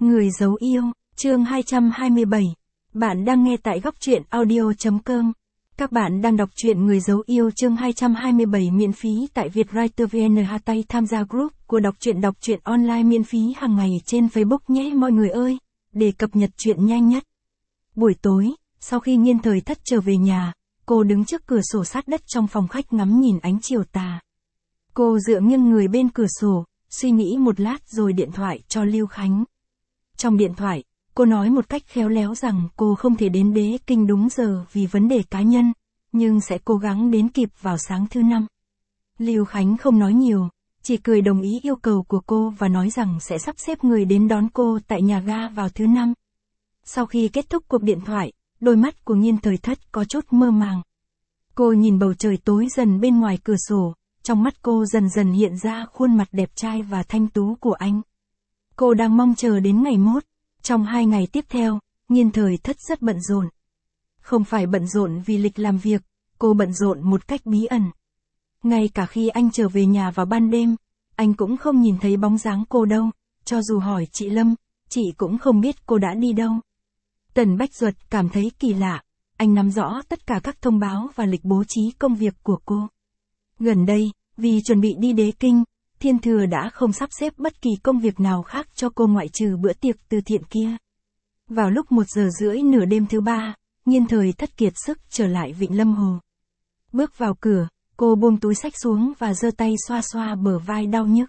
Người giấu yêu, chương 227. Bạn đang nghe tại góc truyện audio.com. Các bạn đang đọc truyện Người giấu yêu chương 227 miễn phí tại Vietwriter VN. Hãy tham gia group của đọc truyện online miễn phí hàng ngày trên Facebook nhé mọi người ơi, để cập nhật truyện nhanh nhất. Buổi tối, sau khi Nghiên Thời Thất trở về nhà, cô đứng trước cửa sổ sát đất trong phòng khách ngắm nhìn ánh chiều tà. Cô dựa nghiêng người bên cửa sổ, suy nghĩ một lát rồi điện thoại cho Lưu Khánh. Trong điện thoại, cô nói một cách khéo léo rằng cô không thể đến Đế Kinh đúng giờ vì vấn đề cá nhân, nhưng sẽ cố gắng đến kịp vào sáng thứ Năm. Lưu Khánh không nói nhiều, chỉ cười đồng ý yêu cầu của cô và nói rằng sẽ sắp xếp người đến đón cô tại nhà ga vào thứ Năm. Sau khi kết thúc cuộc điện thoại, đôi mắt của Nghiên Thời Thất có chút mơ màng. Cô nhìn bầu trời tối dần bên ngoài cửa sổ, trong mắt cô dần dần hiện ra khuôn mặt đẹp trai và thanh tú của anh. Cô đang mong chờ đến ngày mốt. Trong 2 ngày tiếp theo, Nghiên Thời Thất rất bận rộn. Không phải bận rộn vì lịch làm việc, cô bận rộn một cách bí ẩn. Ngay cả khi anh trở về nhà vào ban đêm, anh cũng không nhìn thấy bóng dáng cô đâu, cho dù hỏi chị Lâm, chị cũng không biết cô đã đi đâu. Tần Bách Duật cảm thấy kỳ lạ, anh nắm rõ tất cả các thông báo và lịch bố trí công việc của cô. Gần đây, vì chuẩn bị đi Đế Kinh, Thiên Thừa đã không sắp xếp bất kỳ công việc nào khác cho cô ngoại trừ bữa tiệc từ thiện kia. Vào lúc 1:30 nửa đêm thứ Ba, Nghiên Thời Thất kiệt sức trở lại Vịnh Lâm Hồ. Bước vào cửa, cô buông túi xách xuống và giơ tay xoa xoa bờ vai đau nhức.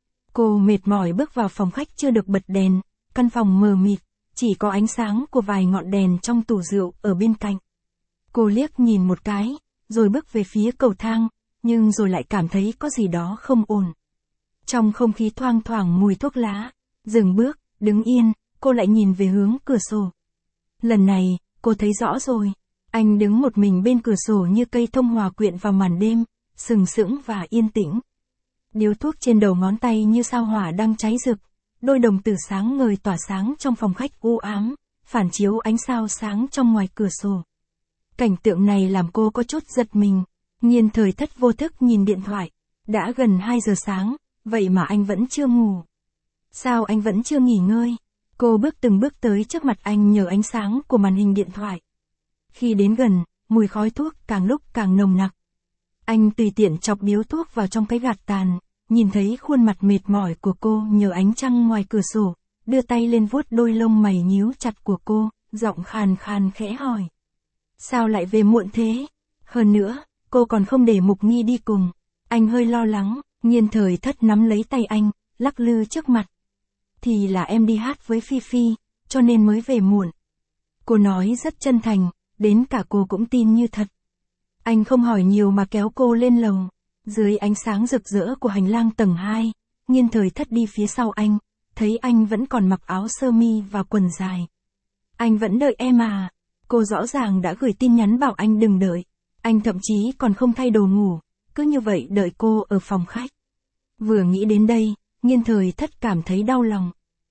Cô mệt mỏi bước vào phòng khách chưa được bật đèn, căn phòng mờ mịt, chỉ có ánh sáng của vài ngọn đèn trong tủ rượu ở bên cạnh. Cô liếc nhìn một cái, rồi bước về phía cầu thang, nhưng rồi lại cảm thấy có gì đó không ổn. Trong không khí thoang thoảng mùi thuốc lá, dừng bước, đứng yên, cô lại nhìn về hướng cửa sổ. Lần này, cô thấy rõ rồi, anh đứng một mình bên cửa sổ như cây thông hòa quyện vào màn đêm, sừng sững và yên tĩnh. Điếu thuốc trên đầu ngón tay như sao hỏa đang cháy rực, đôi đồng tử sáng ngời tỏa sáng trong phòng khách u ám, phản chiếu ánh sao sáng trong ngoài cửa sổ. Cảnh tượng này làm cô có chút giật mình. Nghiên Thời Thất vô thức nhìn điện thoại, đã gần 2 giờ sáng. Vậy mà anh vẫn chưa ngủ. Sao anh vẫn chưa nghỉ ngơi? Cô từng bước tới trước mặt anh nhờ ánh sáng của màn hình điện thoại. Khi đến gần, mùi khói thuốc càng lúc càng nồng nặc. Anh tùy tiện chọc điếu thuốc vào trong cái gạt tàn, nhìn thấy khuôn mặt mệt mỏi của cô nhờ ánh trăng ngoài cửa sổ, đưa tay lên vuốt đôi lông mày nhíu chặt của cô, giọng khàn khàn khẽ hỏi. Sao lại về muộn thế? Hơn nữa, cô còn không để Mục Nghi đi cùng. Anh hơi lo lắng. Nghiên Thời Thất nắm lấy tay anh, lắc lư trước mặt. Thì là em đi hát với Phi Phi, cho nên mới về muộn. Cô nói rất chân thành, đến cả cô cũng tin như thật. Anh không hỏi nhiều mà kéo cô lên lầu. Dưới ánh sáng rực rỡ của hành lang tầng 2, Nghiên Thời Thất đi phía sau anh, thấy anh vẫn còn mặc áo sơ mi và quần dài. Anh vẫn đợi em à? Cô rõ ràng đã gửi tin nhắn bảo anh đừng đợi. Anh thậm chí còn không thay đồ ngủ. Cứ như vậy đợi cô ở phòng khách. Vừa nghĩ đến đây, Nghiên Thời Thất cảm thấy đau lòng.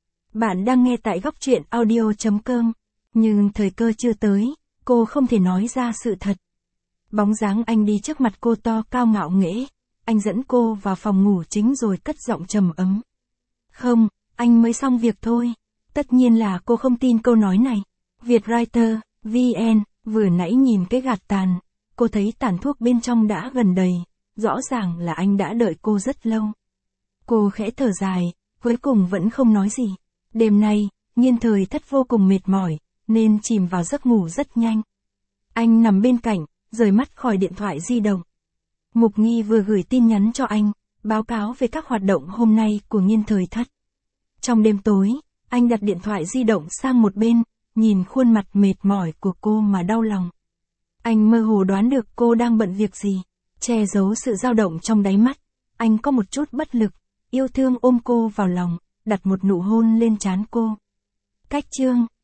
Bạn đang nghe tại góc truyện audio.com. Nhưng thời cơ chưa tới, cô không thể nói ra sự thật. Bóng dáng anh đi trước mặt cô to cao ngạo nghễ. Anh dẫn cô vào phòng ngủ chính rồi cất giọng trầm ấm. Không, anh mới xong việc thôi. Tất nhiên là cô không tin câu nói này. Vietwriter, VN, vừa nãy nhìn cái gạt tàn. Cô thấy tàn thuốc bên trong đã gần đầy. Rõ ràng là anh đã đợi cô rất lâu. Cô khẽ thở dài, cuối cùng vẫn không nói gì. Đêm nay, Nghiên Thời Thất vô cùng mệt mỏi, nên chìm vào giấc ngủ rất nhanh. Anh nằm bên cạnh, rời mắt khỏi điện thoại di động. Mục Nghi vừa gửi tin nhắn cho anh, báo cáo về các hoạt động hôm nay của Nghiên Thời Thất. Trong đêm tối, anh đặt điện thoại di động sang một bên, nhìn khuôn mặt mệt mỏi của cô mà đau lòng. Anh mơ hồ đoán được cô đang bận việc gì. Che giấu sự dao động trong đáy mắt, anh có một chút bất lực, yêu thương ôm cô vào lòng, đặt một nụ hôn lên trán cô. Cách chương